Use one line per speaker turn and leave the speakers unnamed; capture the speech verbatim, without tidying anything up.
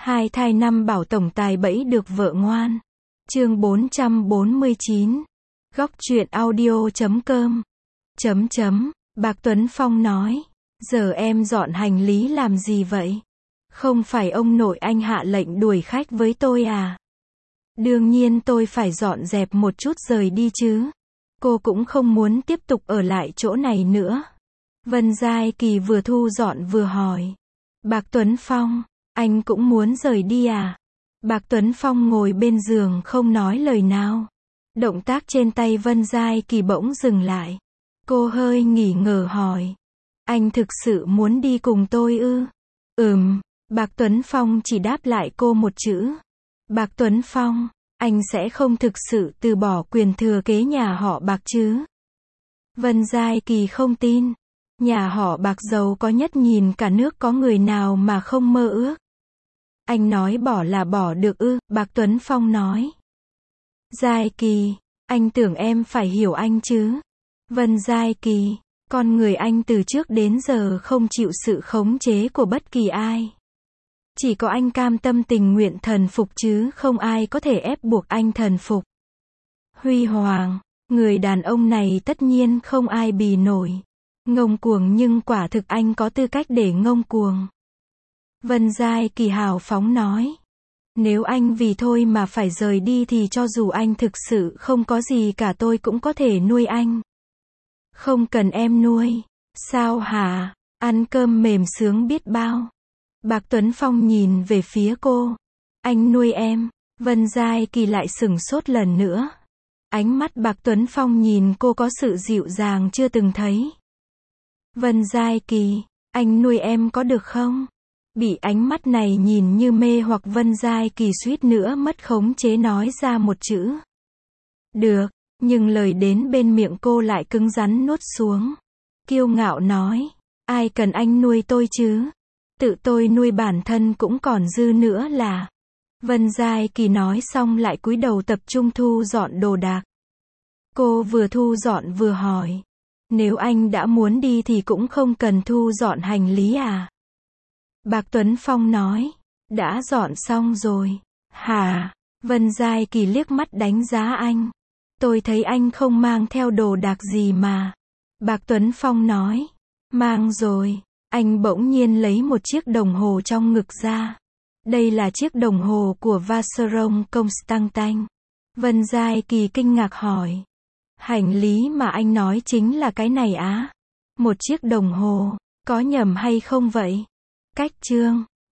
Hai thai năm bảo tổng tài bẫy được vợ ngoan. Chương bốn trăm bốn mươi chín. Góc truyện audio chấm com. Chấm chấm. Bạc Tuấn Phong nói. Giờ em dọn hành lý làm gì vậy? Không phải ông nội anh hạ lệnh đuổi khách với tôi à? Đương nhiên tôi phải dọn dẹp một chút rời đi chứ. Cô cũng không muốn tiếp tục ở lại chỗ này nữa. Vân Giai Kỳ vừa thu dọn vừa hỏi. Bạc Tuấn Phong, anh cũng muốn rời đi à? Bạc Tuấn Phong ngồi bên giường không nói lời nào. Động tác trên tay Vân Giai Kỳ bỗng dừng lại. Cô hơi nghỉ ngờ hỏi. Anh thực sự muốn đi cùng tôi ư? Ừm, Bạc Tuấn Phong chỉ đáp lại cô một chữ. Bạc Tuấn Phong, anh sẽ không thực sự từ bỏ quyền thừa kế nhà họ Bạc chứ? Vân Giai Kỳ không tin. Nhà họ Bạc giàu có nhất nhìn cả nước, có người nào mà không mơ ước. Anh nói bỏ là bỏ được ư? Bạc Tuấn Phong nói. Giai Kỳ, anh tưởng em phải hiểu anh chứ. Vân Giai Kỳ, con người anh từ trước đến giờ không chịu sự khống chế của bất kỳ ai. Chỉ có anh cam tâm tình nguyện thần phục chứ không ai có thể ép buộc anh thần phục. Huy Hoàng, người đàn ông này tất nhiên không ai bì nổi. Ngông cuồng nhưng quả thực anh có tư cách để ngông cuồng. Vân Giai Kỳ hào phóng nói. Nếu anh vì thôi mà phải rời đi thì cho dù anh thực sự không có gì cả tôi cũng có thể nuôi anh. Không cần em nuôi. Sao hả? Ăn cơm mềm sướng biết bao. Bạc Tuấn Phong nhìn về phía cô. Anh nuôi em. Vân Giai Kỳ lại sửng sốt lần nữa. Ánh mắt Bạc Tuấn Phong nhìn cô có sự dịu dàng chưa từng thấy. Vân Giai Kỳ, anh nuôi em có được không? Bị ánh mắt này nhìn như mê hoặc Vân Giai Kỳ suýt nữa mất khống chế nói ra một chữ. Được, nhưng lời đến bên miệng cô lại cứng rắn nuốt xuống. Kiêu ngạo nói, ai cần anh nuôi tôi chứ? Tự tôi nuôi bản thân cũng còn dư nữa là. Vân Giai Kỳ nói xong lại cúi đầu tập trung thu dọn đồ đạc. Cô vừa thu dọn vừa hỏi. Nếu anh đã muốn đi thì cũng không cần thu dọn hành lý à? Bạc Tuấn Phong nói. Đã dọn xong rồi. Hả? Vân Giai Kỳ liếc mắt đánh giá anh. Tôi thấy anh không mang theo đồ đạc gì mà. Bạc Tuấn Phong nói. Mang rồi. Anh bỗng nhiên lấy một chiếc đồng hồ trong ngực ra. Đây là chiếc đồng hồ của Vacheron Constantin. Vân Giai Kỳ kinh ngạc hỏi. Hành lý mà anh nói chính là cái này á? Một chiếc đồng hồ, có nhầm hay không vậy? Cách chương